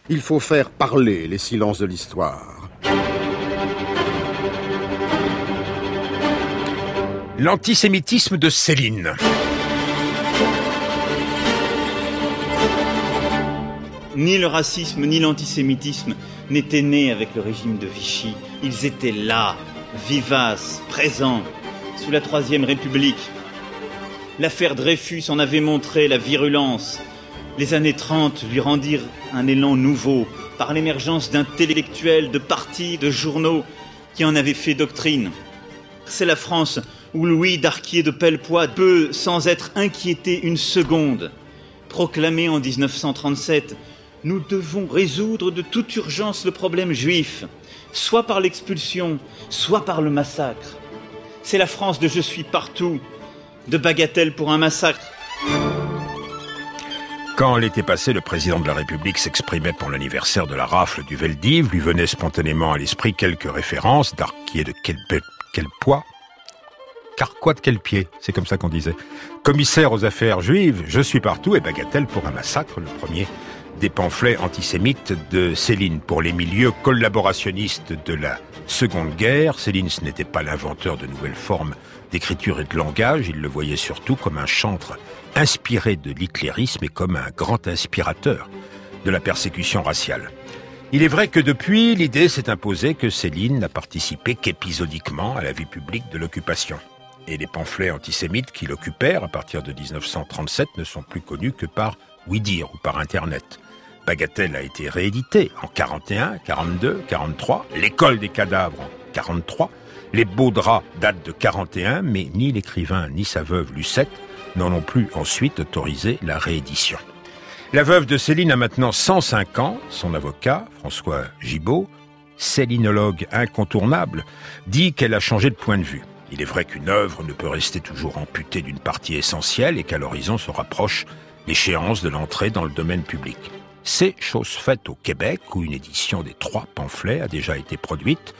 Il faut faire parler les silences de l'histoire. L'antisémitisme de Céline. Ni le racisme ni l'antisémitisme n'étaient nés avec le régime de Vichy. Ils étaient là, vivaces, présents, sous la Troisième République. L'affaire Dreyfus en avait montré la virulence. Les années 30 lui rendirent un élan nouveau par l'émergence d'intellectuels, de partis, de journaux qui en avaient fait doctrine. C'est la France où Louis Darquier de Pellepoix peut, sans être inquiété une seconde, proclamer en 1937 « Nous devons résoudre de toute urgence le problème juif, soit par l'expulsion, soit par le massacre. » C'est la France de « Je suis partout », de Bagatelle pour un massacre. Quand l'été passé, le président de la République s'exprimait pour l'anniversaire de la rafle du Veldiv, lui venaient spontanément à l'esprit quelques références, Darquier de quel poids, Carquois de quel pied, c'est comme ça qu'on disait. Commissaire aux affaires juives, Je suis partout, et Bagatelle pour un massacre, le premier des pamphlets antisémites de Céline. Pour les milieux collaborationnistes de la Seconde Guerre, Céline, ce n'était pas l'inventeur de nouvelles formes d'écriture et de langage, il le voyait surtout comme un chantre inspiré de l'hitlérisme et comme un grand inspirateur de la persécution raciale. Il est vrai que depuis, l'idée s'est imposée que Céline n'a participé qu'épisodiquement à la vie publique de l'occupation. Et les pamphlets antisémites qui l'occupèrent à partir de 1937 ne sont plus connus que par ouï-dire ou par Internet. Bagatelle a été réédité en 41, 42, 43, L'école des cadavres en 43, Les beaux draps datent de 41, mais ni l'écrivain ni sa veuve Lucette n'en ont plus ensuite autorisé la réédition. La veuve de Céline a maintenant 105 ans. Son avocat, François Gibault, célinologue incontournable, dit qu'elle a changé de point de vue. Il est vrai qu'une œuvre ne peut rester toujours amputée d'une partie essentielle et qu'à l'horizon se rapproche l'échéance de l'entrée dans le domaine public. C'est chose faite au Québec, où une édition des 3 pamphlets a déjà été produite,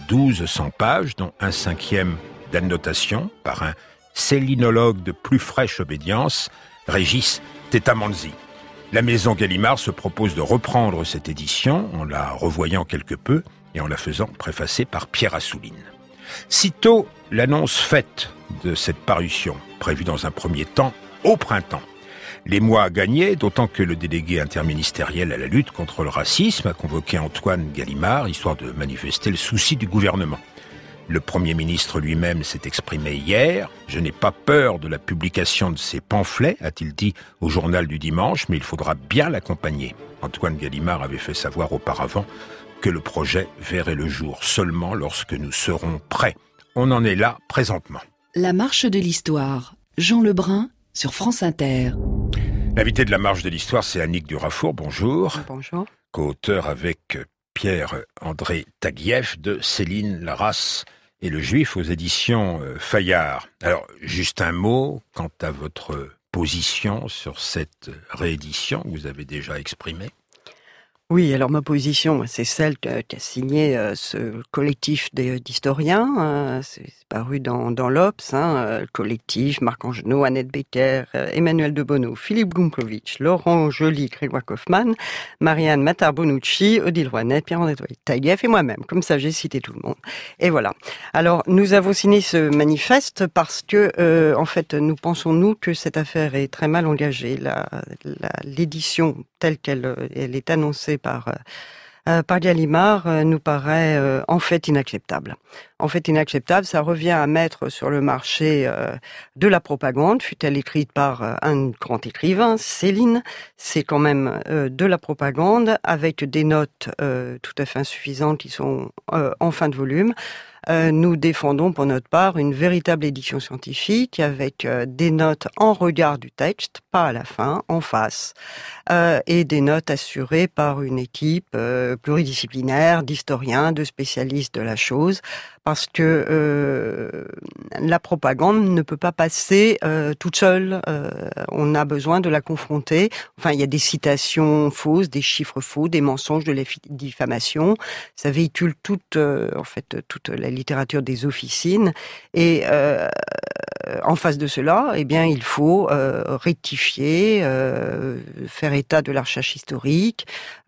1200 pages, dont un 5e d'annotation par un célinologue de plus fraîche obédience, Régis Tetamanzi. La maison Gallimard se propose de reprendre cette édition en la revoyant quelque peu et en la faisant préfacer par Pierre Assouline. Sitôt l'annonce faite de cette parution, prévue dans un premier temps au printemps. Les mois à gagner, d'autant que le délégué interministériel à la lutte contre le racisme a convoqué Antoine Gallimard, histoire de manifester le souci du gouvernement. Le Premier ministre lui-même s'est exprimé hier. « Je n'ai pas peur de la publication de ces pamphlets », a-t-il dit au journal du dimanche, mais il faudra bien l'accompagner. Antoine Gallimard avait fait savoir auparavant que le projet verrait le jour seulement lorsque nous serons prêts. On en est là présentement. La marche de l'histoire, Jean Lebrun sur France Inter. L'invité de la marche de l'histoire, c'est Annick Durafour. Bonjour. Bonjour. Co-auteur avec Pierre-André Taguieff de Céline, la race et le juif aux éditions Fayard. Alors, juste un mot quant à votre position sur cette réédition que vous avez déjà exprimée. Oui, alors ma position, c'est celle qu'a signé ce collectif d'historiens. C'est paru dans l'Obs, le collectif Marc Angenot, Annette Becker, Emmanuel de Bono, Philippe Gumplovitch, Laurent Joly, Grégoire Kaufmann, Marianne Matar-Bonucci, Odile Rouanet, Pierre-André Taguieff et moi-même. Comme ça, j'ai cité tout le monde. Et voilà. Alors, nous avons signé ce manifeste parce que, en fait, nous pensons, que cette affaire est très mal engagée. L'édition telle qu'elle est annoncée par Gallimard nous paraît en fait inacceptable. En fait inacceptable, ça revient à mettre sur le marché de la propagande, fut-elle écrite par un grand écrivain, Céline. C'est quand même de la propagande avec des notes tout à fait insuffisantes qui sont en fin de volume. Nous défendons pour notre part une véritable édition scientifique avec des notes en regard du texte, pas à la fin, en face, et des notes assurées par une équipe pluridisciplinaire d'historiens, de spécialistes de la chose, parce que la propagande ne peut pas passer toute seule. On a besoin de la confronter. Enfin, il y a des citations fausses, des chiffres faux, des mensonges, de la diffamation. Ça véhicule toute la littérature des officines. Et en face de cela, eh bien, il faut rectifier, faire état de la recherche historique.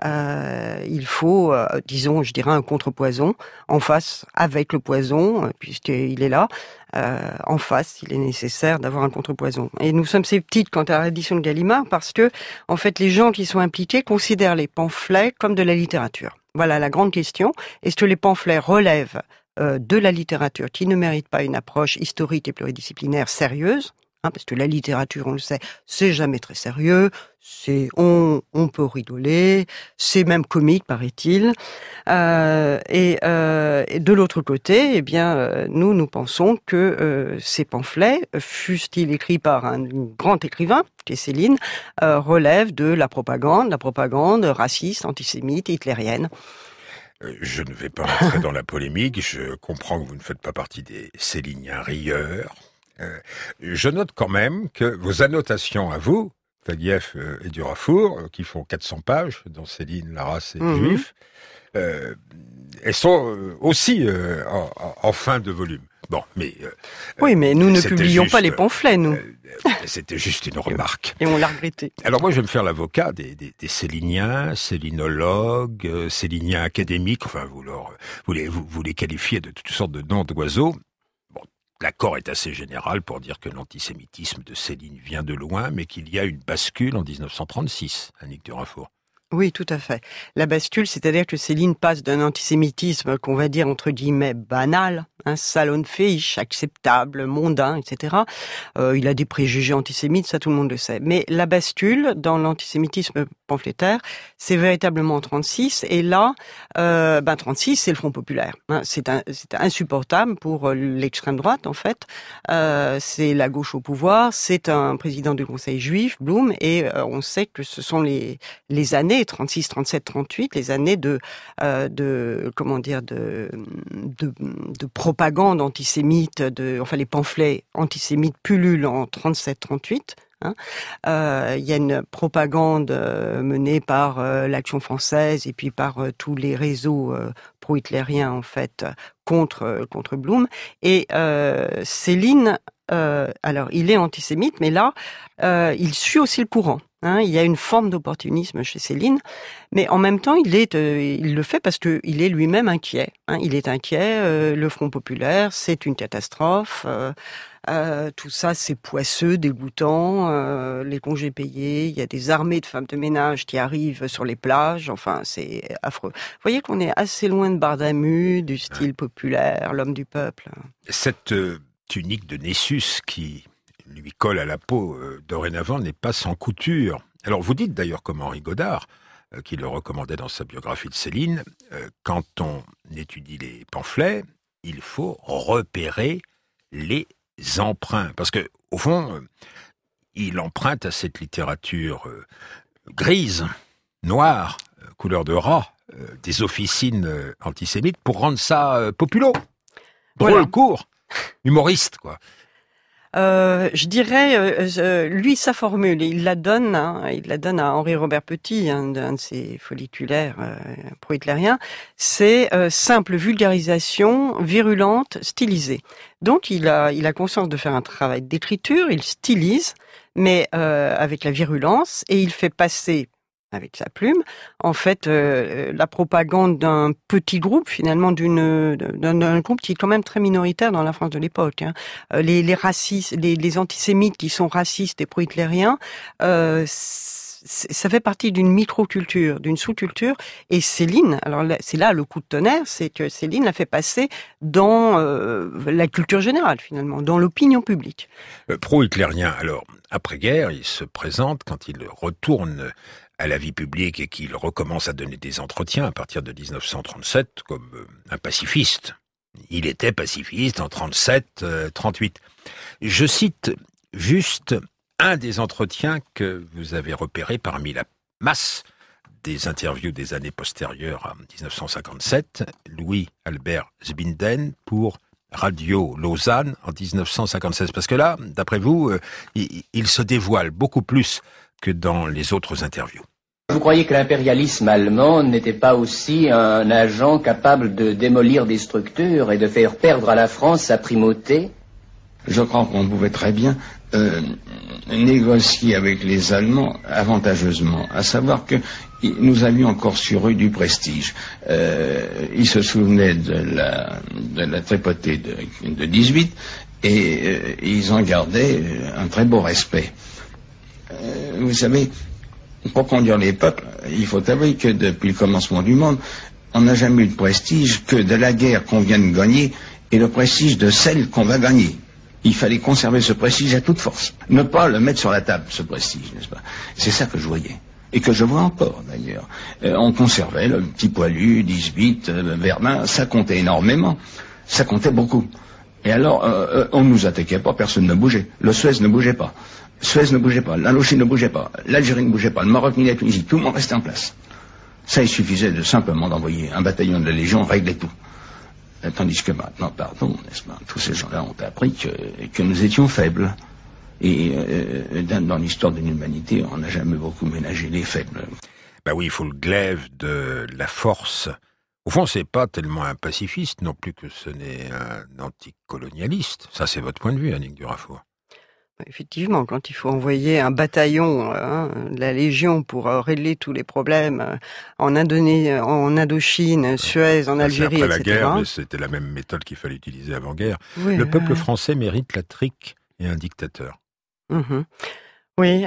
Il faut, disons, je dirais, un contrepoison en face avec le poison, puisqu'il est là. En face, il est nécessaire d'avoir un contrepoison. Et nous sommes sceptiques quant à l'édition de Gallimard parce que, en fait, les gens qui sont impliqués considèrent les pamphlets comme de la littérature. Voilà la grande question. Est-ce que les pamphlets relèvent de la littérature qui ne mérite pas une approche historique et pluridisciplinaire sérieuse, parce que la littérature, on le sait, c'est jamais très sérieux, on peut rigoler, c'est même comique, paraît-il. Et de l'autre côté, eh bien, nous pensons que ces pamphlets, fussent-ils écrits par un grand écrivain, qui est Céline, relèvent de la propagande raciste, antisémite, hitlérienne. Je ne vais pas entrer dans la polémique, je comprends que vous ne faites pas partie des céliniens rieurs. Je note quand même que vos annotations à vous, Taguieff et Durafour, qui font 400 pages, dont Céline, la race et le juif, elles sont aussi en fin de volume. Bon, mais oui, mais nous ne publions pas les pamphlets, nous. C'était juste une remarque. Et on l'a regretté. Alors moi, je vais me faire l'avocat des céliniens, célinologues, céliniens académiques. Enfin, vous les qualifiez de toutes sortes de noms d'oiseaux. Bon, l'accord est assez général pour dire que l'antisémitisme de Céline vient de loin, mais qu'il y a une bascule en 1936, Annick Durafour. Oui, tout à fait. La bascule, c'est-à-dire que Céline passe d'un antisémitisme qu'on va dire entre guillemets banal, salonfähig, acceptable, mondain, etc. Il a des préjugés antisémites, ça tout le monde le sait. Mais la bascule dans l'antisémitisme pamphlétaire, c'est véritablement en 36. Et là, 36, c'est le Front populaire. C'est insupportable pour l'extrême droite, en fait. C'est la gauche au pouvoir. C'est un président du Conseil juif, Blum, et on sait que ce sont les années 36, 37, 38, les années de propagande antisémite, les pamphlets antisémites pullulent en 37-38. Il y a une propagande menée par l'Action française et puis par tous les réseaux pro-hitlériens en fait contre Blum. Et Céline, alors il est antisémite, mais là il suit aussi le courant. Il y a une forme d'opportunisme chez Céline, mais en même temps, il le fait parce que il est lui-même inquiet. Il est inquiet. Le Front populaire, c'est une catastrophe. Tout ça, c'est poisseux, dégoûtant. Les congés payés, il y a des armées de femmes de ménage qui arrivent sur les plages. Enfin, c'est affreux. Vous voyez qu'on est assez loin de Bardamu, du style populaire, l'homme du peuple. Cette tunique de Nessus qui lui colle à la peau dorénavant n'est pas sans couture. Alors vous dites d'ailleurs comme Henri Godard, qui le recommandait dans sa biographie de Céline, quand on étudie les pamphlets, il faut repérer les emprunts. Parce que au fond, il emprunte à cette littérature grise, noire, couleur de rat, des officines antisémites pour rendre ça populo. Drôle, voilà. Court, humoriste, quoi. Je dirais, lui, sa formule, il la donne à Henri-Robert Petit, un de ses folliculaires pro-hitlériens, c'est simple vulgarisation, virulente, stylisée. Donc il a conscience de faire un travail d'écriture, il stylise, mais avec la virulence, et il fait passer avec sa plume, en fait, la propagande d'un petit groupe, finalement, d'un groupe qui est quand même très minoritaire dans la France de l'époque. Les racistes, les antisémites qui sont racistes et pro-hitlériens, ça fait partie d'une microculture, d'une sous-culture. Et Céline, alors c'est là le coup de tonnerre, c'est que Céline l'a fait passer dans la culture générale, finalement, dans l'opinion publique. Pro-hitlérien, alors, après-guerre, il se présente quand il retourne à la vie publique et qu'il recommence à donner des entretiens à partir de 1937 comme un pacifiste. Il était pacifiste en 37, 38. Je cite juste un des entretiens que vous avez repéré parmi la masse des interviews des années postérieures à 1957, Louis-Albert Zbinden pour Radio Lausanne en 1956. Parce que là, d'après vous, il se dévoile beaucoup plus que dans les autres interviews. Vous croyez que l'impérialisme allemand n'était pas aussi un agent capable de démolir des structures et de faire perdre à la France sa primauté? Je crois qu'on pouvait très bien négocier avec les Allemands avantageusement, à savoir que nous avions encore sur eux du prestige. Ils se souvenaient de la tripotée de 18 et ils en gardaient un très beau respect. Vous savez, pour conduire les peuples, il faut avouer que depuis le commencement du monde, on n'a jamais eu de prestige que de la guerre qu'on vient de gagner et le prestige de celle qu'on va gagner. Il fallait conserver ce prestige à toute force. Ne pas le mettre sur la table, ce prestige, n'est-ce pas? C'est ça que je voyais. Et que je vois encore, d'ailleurs. On conservait le petit poilu, 18, Verdun, ça comptait énormément. Ça comptait beaucoup. Et alors, on ne nous attaquait pas, personne ne bougeait. Le Suez ne bougeait pas. Suez ne bougeait pas. L'Indochine ne bougeait pas. L'Algérie ne bougeait pas. Le Maroc ni la Tunisie. Tout le monde restait en place. Ça, il suffisait de simplement d'envoyer un bataillon de la Légion régler tout. Tandis que maintenant, pardon, n'est-ce pas, tous ces gens-là ont appris que nous étions faibles. Et dans l'histoire de l'humanité, on n'a jamais beaucoup ménagé les faibles. Ben oui, il faut le glaive de la force. Au fond, c'est pas tellement un pacifiste non plus que ce n'est un anticolonialiste. Ça, c'est votre point de vue, Annick Durafour. Effectivement, quand il faut envoyer un bataillon de la Légion pour régler tous les problèmes en Indochine, Suez, en Algérie, c'est après etc. la guerre, mais c'était la même méthode qu'il fallait utiliser avant-guerre. Oui, le peuple français mérite la trique et un dictateur. Oui,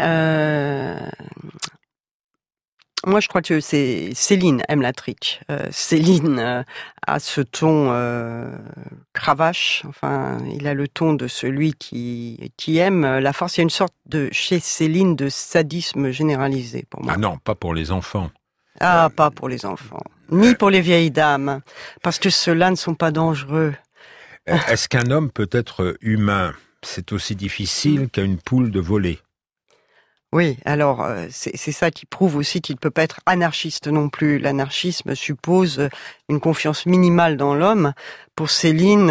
moi je crois que Céline aime la trique. Céline a ce ton cravache, enfin il a le ton de celui qui aime la force. Il y a une sorte chez Céline de sadisme généralisé pour moi. Ah non, pas pour les enfants. Ah, pas pour les enfants, ni pour les vieilles dames, parce que ceux-là ne sont pas dangereux. Est-ce qu'un homme peut être humain ? C'est aussi difficile qu'à une poule de voler. Oui, alors c'est ça qui prouve aussi qu'il ne peut pas être anarchiste non plus. L'anarchisme suppose une confiance minimale dans l'homme. Pour Céline,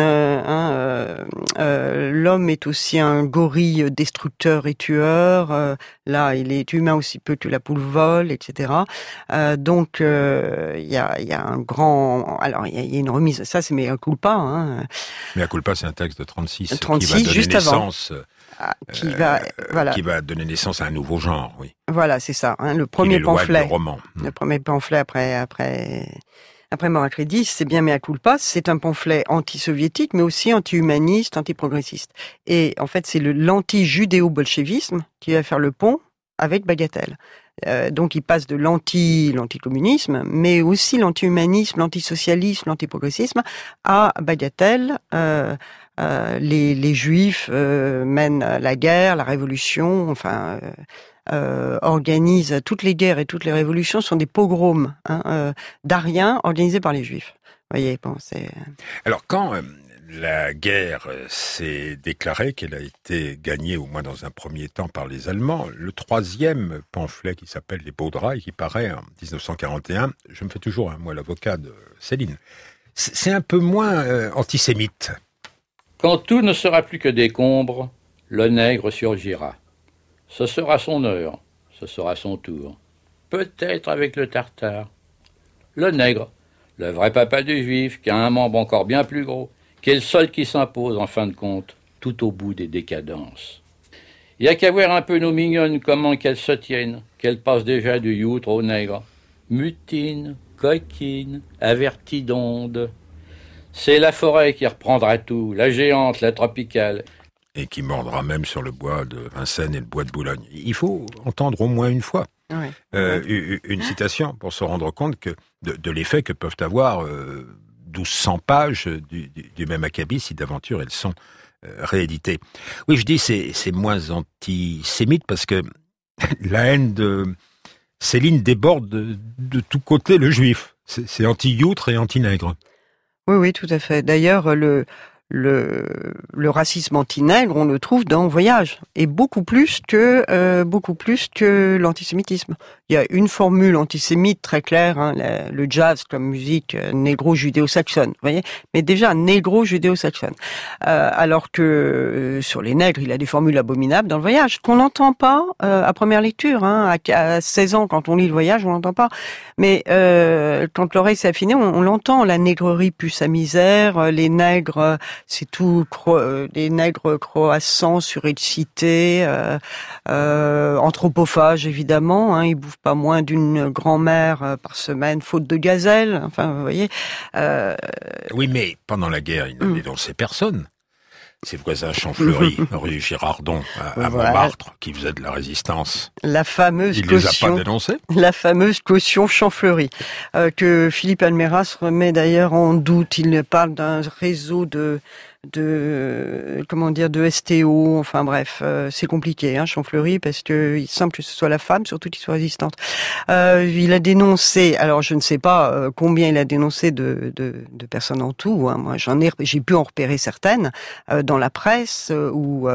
l'homme est aussi un gorille destructeur et tueur. Là, il est humain aussi peu que la poule vole, etc. Donc, il y a un grand... Alors, il y a une remise... Ça, c'est mea culpa. Mea culpa, c'est un texte de 36 qui va donner juste naissance... Qui va donner naissance à un nouveau genre, oui. Voilà, c'est ça. Le premier pamphlet, roman. Le premier pamphlet après Moracredis, c'est bien Mea culpa. C'est un pamphlet anti-soviétique, mais aussi anti-humaniste, anti-progressiste. Et en fait, c'est l'anti-judéo-bolchevisme qui va faire le pont avec Bagatelle. Donc, il passe de l'anticommunisme, mais aussi l'anti-humanisme, l'antisocialisme, l'antiprogressisme à Bagatelle. Les Juifs mènent la guerre, la révolution, enfin organisent toutes les guerres et toutes les révolutions sont des pogroms d'Ariens organisés par les Juifs. Vous voyez, bon, c'est. Alors quand la guerre s'est déclarée, qu'elle a été gagnée au moins dans un premier temps par les Allemands, le troisième pamphlet qui s'appelle Les Baudrats et qui paraît en 1941, je me fais toujours moi l'avocat de Céline, c'est un peu moins antisémite. Quand tout ne sera plus que décombres, le nègre surgira. Ce sera son heure, ce sera son tour. Peut-être avec le tartare. Le nègre, le vrai papa du juif, qui a un membre encore bien plus gros, qui est le seul qui s'impose en fin de compte, tout au bout des décadences. Il y a qu'à voir un peu nos mignonnes, comment qu'elles se tiennent, qu'elles passent déjà du youtre au nègre. Mutines, coquines, averties d'ondes. C'est la forêt qui reprendra tout, la géante, la tropicale. Et qui mordra même sur le bois de Vincennes et le bois de Boulogne. Il faut entendre au moins une fois une citation pour se rendre compte que de l'effet que peuvent avoir 1200 pages du même acabit si d'aventure elles sont rééditées. Oui, je dis c'est moins antisémite parce que la haine de Céline déborde de tous côtés le juif. C'est anti-youtre et anti-nègre. Oui, tout à fait. D'ailleurs, le racisme anti-nègre, on le trouve dans Voyage, et beaucoup plus que l'antisémitisme. Il y a une formule antisémite très claire, le jazz comme musique négro-judéo-saxonne, vous voyez, mais déjà négro-judéo-saxonne. Alors que sur les nègres, il a des formules abominables dans le Voyage qu'on n'entend pas à première lecture. À 16 ans, quand on lit le Voyage, on l'entend pas. Mais quand l'oreille s'est affinée, on l'entend. La négrerie pue sa misère, les nègres c'est tout des nègres croassants, surexcités, anthropophages évidemment. Ils bouffent pas moins d'une grand-mère par semaine, faute de gazelle. Enfin, vous voyez. Oui, mais pendant la guerre, il ne dénonçait personne. Ses voisins Champfleury, rue Girardon, à Montmartre, qui faisaient de la résistance. La fameuse il les a pas dénoncés. La fameuse caution Champfleury, que Philippe Almeras remet d'ailleurs en doute. Il parle d'un réseau de STO, enfin bref, c'est compliqué, Champfleury, parce que il semble que ce soit la femme, surtout qui soit résistante. Il a dénoncé, alors je ne sais pas combien il a dénoncé de personnes en tout, moi j'ai pu en repérer certaines, dans la presse, ou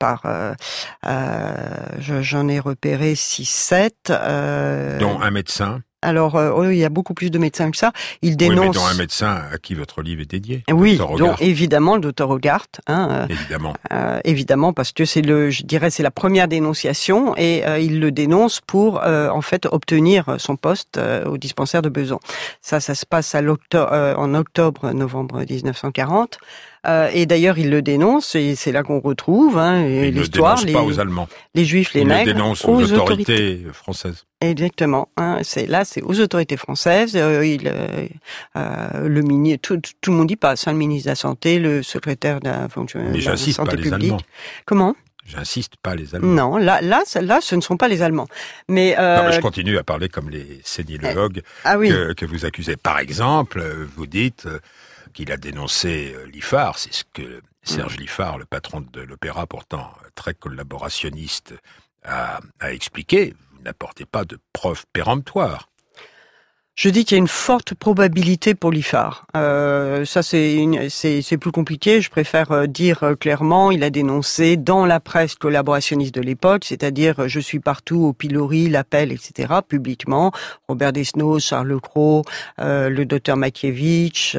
j'en ai repéré 6-7. Dont un médecin. Alors, il y a beaucoup plus de médecins que ça. Il dénonce. Oui, mais dont un médecin à qui votre livre est dédié. Oui, donc évidemment le docteur Hogarth. Évidemment. Évidemment, parce que c'est la première dénonciation et il le dénonce pour en fait obtenir son poste au dispensaire de Besançon. Ça se passe en octobre-novembre 1940. Et d'ailleurs, il le dénonce, et c'est là qu'on retrouve l'histoire. Il ne dénonce pas aux Allemands. Les Juifs, les nègres. Il le dénonce aux autorités françaises. Exactement. C'est aux autorités françaises. Le ministre, tout le monde y passe. Le ministre de la Santé, le secrétaire de la fonction Mais j'insiste, santé pas les publique. Allemands. Comment? J'insiste, pas les Allemands. Non, là, ce ne sont pas les Allemands. Mais non, mais je continue à parler comme les séniologues que vous accusez. Par exemple, vous dites qu'il a dénoncé Liffard, c'est ce que Serge Liffard, le patron de l'opéra, pourtant très collaborationniste, a expliqué. Vous n'apportez pas de preuves péremptoires. Je dis qu'il y a une forte probabilité pour Liffard. Ça, c'est plus compliqué. Je préfère dire clairement, il a dénoncé dans la presse collaborationniste de l'époque, c'est-à-dire je suis partout au pilori, l'appel, etc., publiquement. Robert Desnos, Charles Cros, le docteur Makiewicz,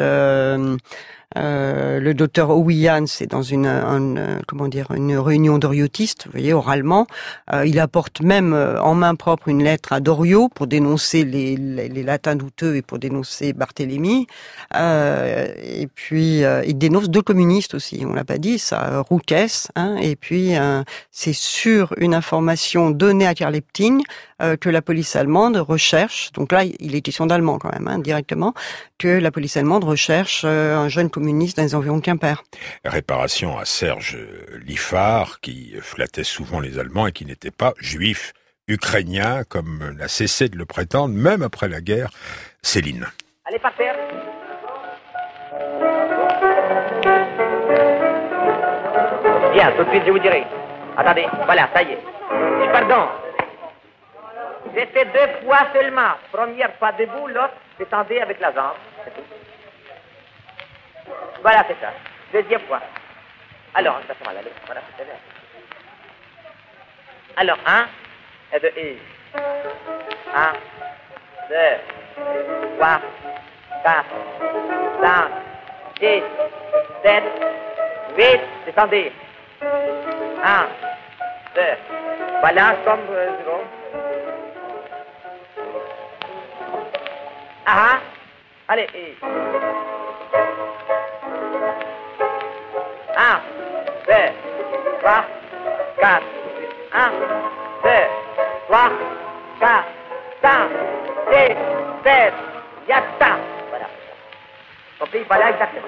le docteur Ouwian, c'est dans une réunion doriotistes, vous voyez, oralement. Il apporte même en main propre une lettre à Doriot pour dénoncer les latins douteux et pour dénoncer Barthélemy. Et puis il dénonce 2 communistes aussi, on l'a pas dit, ça, Rouquès, et puis c'est sur une information donnée à Karl Epting que la police allemande recherche, donc là il est question d'allemand quand même, directement, que la police allemande recherche un jeune communiste dans les environs de Quimper. Réparation à Serge Liffard, qui flattait souvent les Allemands et qui n'était pas juif ukrainien, comme n'a cessé de le prétendre, même après la guerre, Céline. Allez par terre. Bien, tout de suite je vous dirai. Attendez, voilà, ça y est. Pardon. J'ai fait 2 fois seulement. Première fois debout, l'autre, s'étendait avec la jambe. C'est tout. Voilà, c'est ça. Deuxième fois. Alors, ça fait mal, allez. Voilà, c'est bien. Alors, 1 et 2 et 1, 2, 3, 4, 5, 6, 7, 8, descendez. 1, 2, voilà, comme zéro. Ah, allez, et 1, 2, 3, 4, 1, 2, 3, 4, 5, 6, 7, yatta. Voilà. Compris, voilà exactement.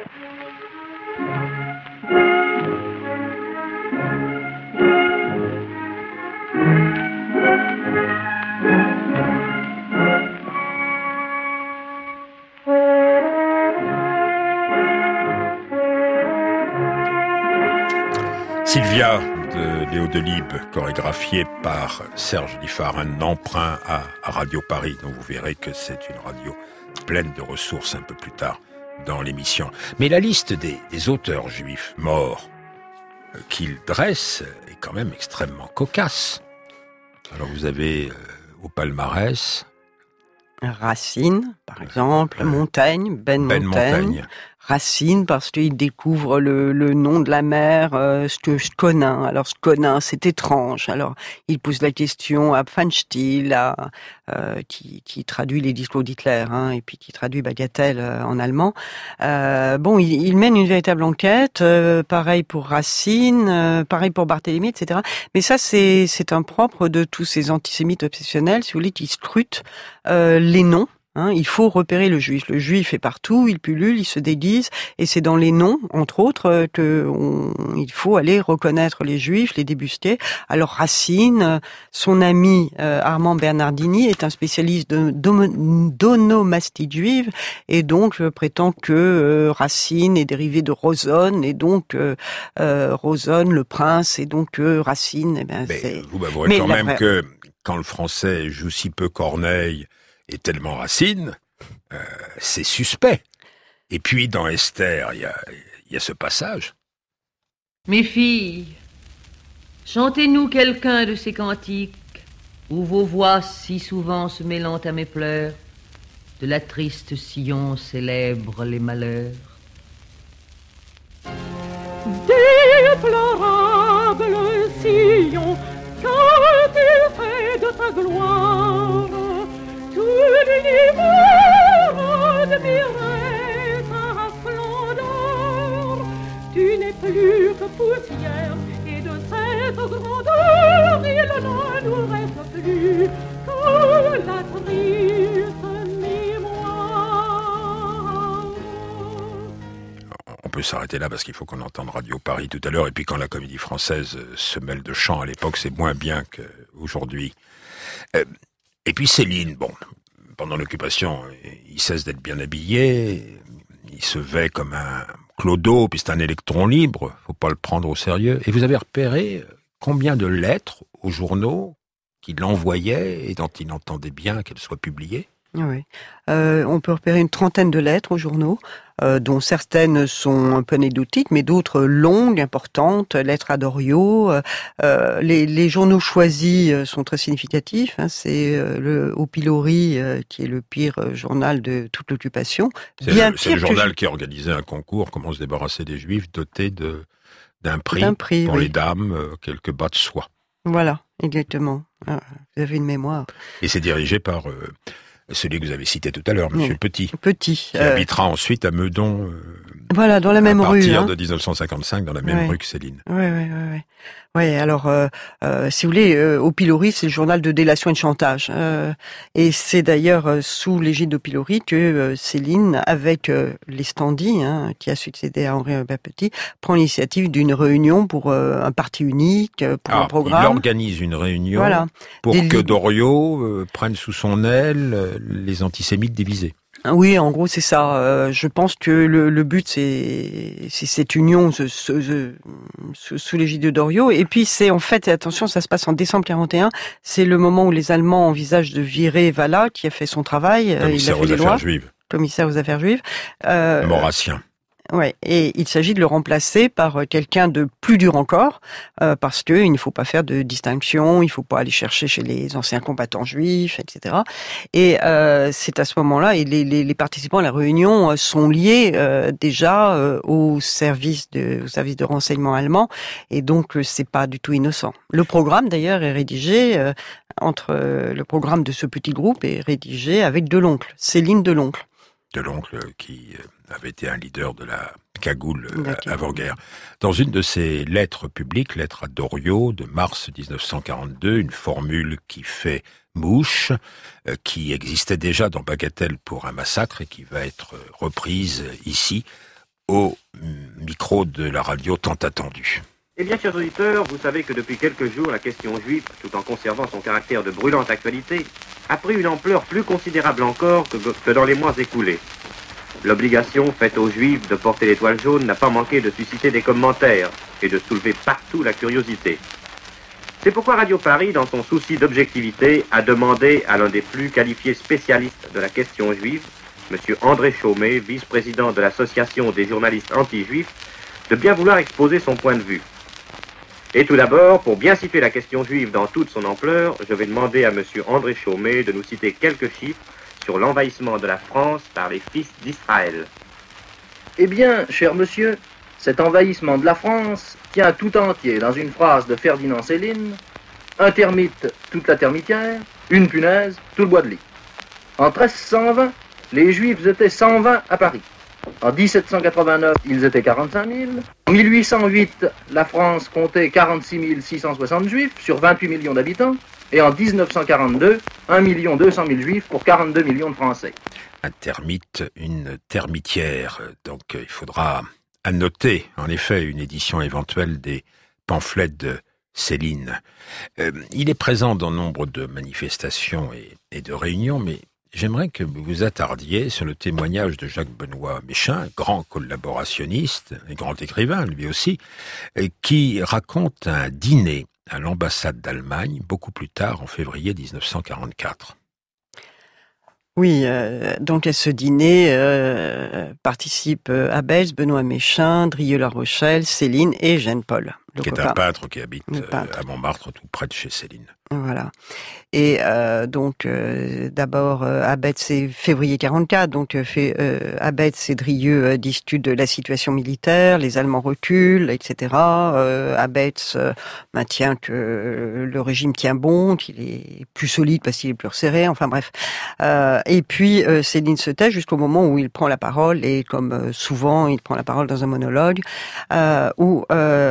Sylvia de Léo Delibes, chorégraphiée par Serge Liffard, un emprunt à Radio Paris, dont vous verrez que c'est une radio pleine de ressources un peu plus tard dans l'émission. Mais la liste des auteurs juifs morts qu'il dresse est quand même extrêmement cocasse. Alors vous avez au palmarès Racine, par exemple, Montaigne, Ben Montaigne, Racine parce qu'il découvre le nom de la mer, Skonin. Alors Skonin, c'est étrange. Alors il pose la question à Pfannstiel, qui traduit les discours d'Hitler, et puis qui traduit Bagatelle en allemand. Il mène une véritable enquête. Pareil pour Racine, pareil pour Barthélemy, etc. Mais ça, c'est un propre de tous ces antisémites obsessionnels, si vous voulez, qui scrutent les noms. Il faut repérer le juif. Le juif est partout, il pullule, il se déguise, et c'est dans les noms, entre autres, il faut aller reconnaître les juifs, les débusquer. Alors Racine, son ami Armand Bernardini est un spécialiste d'onomastie juive, et donc prétend que Racine est dérivé de Rosonne, et donc Rosonne, le prince, et donc Racine. Mais vous m'avouerez quand même que quand le français joue si peu Corneille et tellement Racine, c'est suspect. Et puis dans Esther, il y a ce passage. Mes filles, chantez-nous quelqu'un de ces cantiques où vos voix si souvent se mêlant à mes pleurs, de la triste sillon célèbre les malheurs. Déplorable sillon, quand tu fais de ta gloire tout l'univers admirait ta splendeur. Tu n'es plus que poussière, et de cette grandeur il ne nous reste plus que la triste mémoire. On peut s'arrêter là parce qu'il faut qu'on entende Radio Paris tout à l'heure, et puis quand la Comédie Française se mêle de chant à l'époque, c'est moins bien qu'aujourd'hui. Et puis Céline, pendant l'occupation, il cesse d'être bien habillé, il se vêt comme un clodo, puis c'est un électron libre, faut pas le prendre au sérieux. Et vous avez repéré combien de lettres aux journaux qu'il envoyait et dont il entendait bien qu'elles soient publiées ? Oui. On peut repérer une trentaine de lettres aux journaux, dont certaines sont un peu anecdotiques, mais d'autres longues, importantes, lettres à Doriot. Les journaux choisis sont très significatifs. C'est Au Pilori, qui est le pire journal de toute l'occupation. C'est le journal qui a organisé un concours, comment se débarrasser des Juifs, doté d'un prix pour les dames, quelques bas de soie. Voilà, exactement. Vous avez une mémoire. Et c'est dirigé par celui que vous avez cité tout à l'heure, Monsieur Petit. Petit. Qui habitera ensuite à Meudon. Voilà, dans la même rue. À partir de 1955, dans la même rue que Céline. Oui. Ouais, alors, si vous voulez, Au Pilori, c'est le journal de délation et de chantage. Et c'est d'ailleurs sous l'égide d'Au Pilori que Céline, avec l'Estendie, qui a succédé à Henri Albert Petit, prend l'initiative d'une réunion pour un parti unique, pour un programme. Il organise une réunion pour que Doriot prenne sous son aile les antisémites divisés. Oui, en gros, c'est ça. Je pense que le but, c'est cette union sous l'égide de Doriot. Et puis, c'est en fait, attention, ça se passe en décembre 41. C'est le moment où les Allemands envisagent de virer Valla, qui a fait son travail. Commissaire aux affaires juives. Commissaire aux affaires juives. Maurassien. Ouais, et il s'agit de le remplacer par quelqu'un de plus dur encore, parce que il ne faut pas faire de distinction, il faut pas aller chercher chez les anciens combattants juifs, etc. Et c'est à ce moment-là, et les participants à la réunion sont liés déjà au service de renseignement allemand, et donc c'est pas du tout innocent. Le programme d'ailleurs est rédigé le programme de ce petit groupe est rédigé avec Deloncle, Céline Deloncle. Deloncle qui avait été un leader de la cagoule avant-guerre. Dans une de ses lettres publiques, lettre à Doriot de mars 1942, une formule qui fait mouche, qui existait déjà dans Bagatelle pour un massacre et qui va être reprise ici au micro de la radio tant attendue. Eh bien, chers auditeurs, vous savez que depuis quelques jours, la question juive, tout en conservant son caractère de brûlante actualité, a pris une ampleur plus considérable encore que dans les mois écoulés. L'obligation faite aux Juifs de porter l'étoile jaune n'a pas manqué de susciter des commentaires et de soulever partout la curiosité. C'est pourquoi Radio Paris, dans son souci d'objectivité, a demandé à l'un des plus qualifiés spécialistes de la question juive, M. André Chaumet, vice-président de l'Association des journalistes anti-juifs, de bien vouloir exposer son point de vue. Et tout d'abord, pour bien situer la question juive dans toute son ampleur, je vais demander à M. André Chaumet de nous citer quelques chiffres sur l'envahissement de la France par les fils d'Israël. Eh bien, cher monsieur, cet envahissement de la France tient tout entier dans une phrase de Ferdinand Céline: un termite, toute la termitière, une punaise, tout le bois de lit. En 1320, les Juifs étaient 120 à Paris. En 1789, ils étaient 45 000. En 1808, la France comptait 46 660 Juifs sur 28 millions d'habitants. Et en 1942, 1 200 000 Juifs pour 42 millions de Français. Un termite, une termitière. Donc il faudra annoter, en effet, une édition éventuelle des pamphlets de Céline. Il est présent dans nombre de manifestations et de réunions, mais j'aimerais que vous vous attardiez sur le témoignage de Jacques-Benoît Méchain, grand collaborationniste et grand écrivain, lui aussi, qui raconte un dîner à l'ambassade d'Allemagne, beaucoup plus tard, en février 1944. Oui, donc à ce dîner participent Abetz, Benoît Méchain, Drieux-La Rochelle, Céline et Jean-Paul. Qui est un peintre qui habite à Montmartre, tout près de chez Céline. Voilà. Et donc d'abord Abetz, c'est février 44, donc Abetz et Drieux discutent de la situation militaire, les Allemands reculent, etc. Abetz maintient que le régime tient bon, qu'il est plus solide parce qu'il est plus resserré, enfin bref. Et puis Céline se tait jusqu'au moment où il prend la parole, et comme souvent il prend la parole dans un monologue où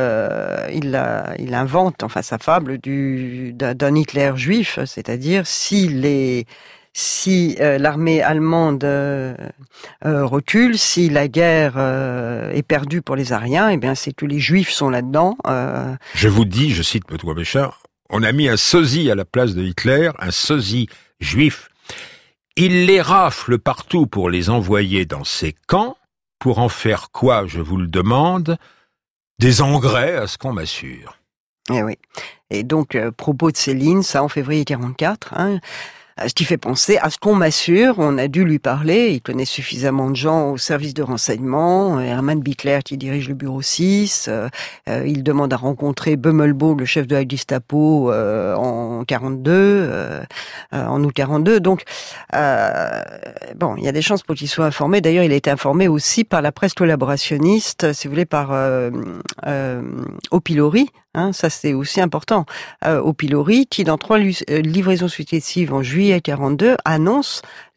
il invente enfin sa fable d'un Hitler juif, c'est-à-dire si l'armée allemande recule, si la guerre est perdue pour les Ariens, eh bien c'est que les Juifs sont là-dedans. Je vous dis, je cite Benoît Méchain, on a mis un sosie à la place de Hitler, un sosie juif. Il les rafle partout pour les envoyer dans ses camps, pour en faire quoi, je vous le demande? Des engrais, à ce qu'on m'assure. Eh oui. Et donc, propos de Céline, ça en février 44, ce qui fait penser à ce qu'on m'assure, on a dû lui parler, il connaît suffisamment de gens au service de renseignement, Hermann Bickler qui dirige le bureau 6, il demande à rencontrer Bömelbo, le chef de la Gestapo, en 42, en août 42, donc bon, il y a des chances pour qu'il soit informé. D'ailleurs, il a été informé aussi par la presse collaborationniste, si vous voulez, par Opilori, ça c'est aussi important. Opilori, qui dans 3 livraisons successives en juillet 42 annonce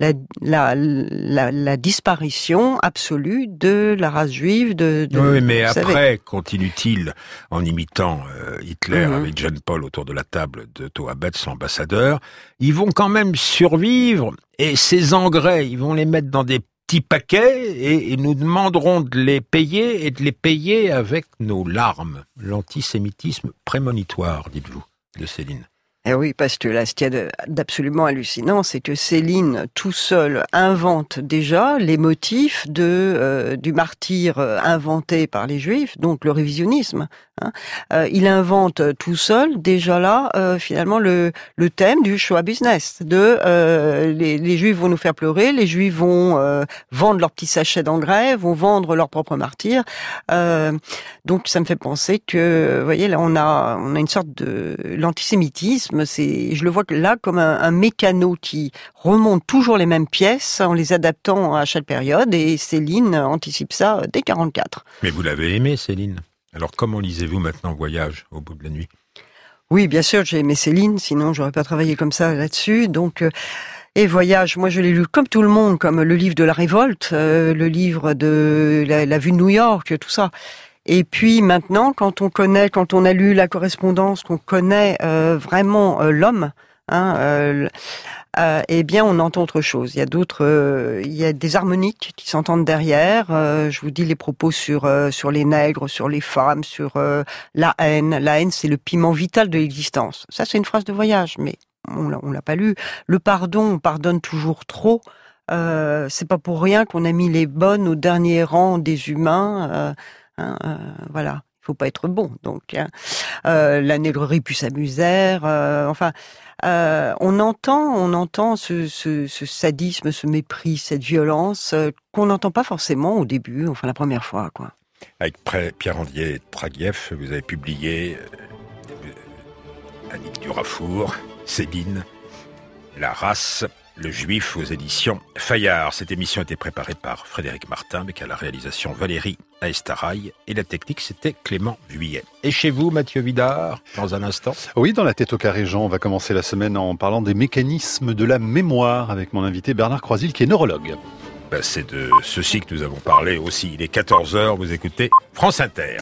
la disparition absolue de la race juive. Oui, mais après, continue-t-il en imitant Hitler avec Jean-Paul autour de la table de Otto Abetz, l'ambassadeur, ils vont quand même survivre, et ces engrais, ils vont les mettre dans des petits paquets et nous demanderons de les payer, et de les payer avec nos larmes. L'antisémitisme prémonitoire, dites-vous, de Céline. Eh oui, parce que là, ce qu'il y a d'absolument hallucinant, c'est que Céline, tout seul, invente déjà les motifs du martyre inventé par les Juifs, donc le révisionnisme. Il invente tout seul, déjà là, finalement, le thème du show business, les Juifs vont nous faire pleurer, les Juifs vont vendre leurs petits sachets d'engrais, vont vendre leurs propres martyrs. Donc ça me fait penser que, vous voyez, là, on a une sorte de l'antisémitisme. Je le vois là comme un mécano qui remonte toujours les mêmes pièces en les adaptant à chaque période, et Céline anticipe ça dès 44. Mais vous l'avez aimé, Céline. Alors comment lisez-vous maintenant Voyage au bout de la nuit? Oui, bien sûr, j'ai aimé Céline, sinon j'aurais pas travaillé comme ça là-dessus. Donc et Voyage, moi je l'ai lu comme tout le monde, comme le livre de la révolte, le livre de la vue de New York, tout ça. Et puis maintenant, quand on a lu la correspondance, qu'on connaît vraiment l'homme, eh bien, on entend autre chose. Il y a des harmoniques qui s'entendent derrière. Je vous dis les propos sur les nègres, sur les femmes, sur la haine. La haine, c'est le piment vital de l'existence. Ça, c'est une phrase de Voyage, mais on l'a pas lu. Le pardon, on pardonne toujours trop. C'est pas pour rien qu'on a mis les bonnes au dernier rang des humains. Voilà, il faut pas être bon. Donc, la négrerie pue sa misère. On entend ce sadisme, ce mépris, cette violence qu'on n'entend pas forcément au début, enfin la première fois, quoi. Avec Pierre-André Traguieff, vous avez publié Annick Durafour, Céline, La race, le juif aux éditions Fayard. Cette émission a été préparée par Frédéric Martin, avec à la réalisation Valérie Aestaraï, et la technique c'était Clément Vuillet. Et chez vous, Mathieu Vidard, dans un instant? Oui, dans la tête au carré Jean, on va commencer la semaine en parlant des mécanismes de la mémoire avec mon invité Bernard Croisil qui est neurologue. C'est de ceci que nous avons parlé aussi. Il est 14h, vous écoutez France Inter.